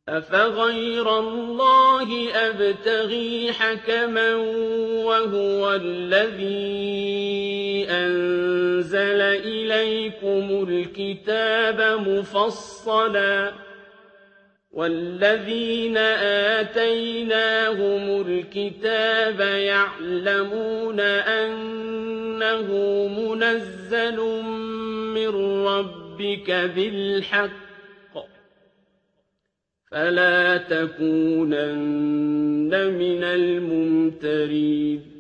أَفَغَيْرَ اللَّهِ أَبْتَغِي حَكَمًا وَهُوَ الَّذِي أَنزَلَ إِلَيْكُمُ الْكِتَابَ مُفَصَّلًا ۚ وَالَّذِينَ آتَيْنَاهُمُ الْكِتَابَ يَعْلَمُونَ أَنَّهُ مُنَزَّلٌ مِّن رَّبِّكَ بِالْحَقِّ ۖ فَلَا تَكُونَنَّ مِنَ الْمُمْتَرِينَ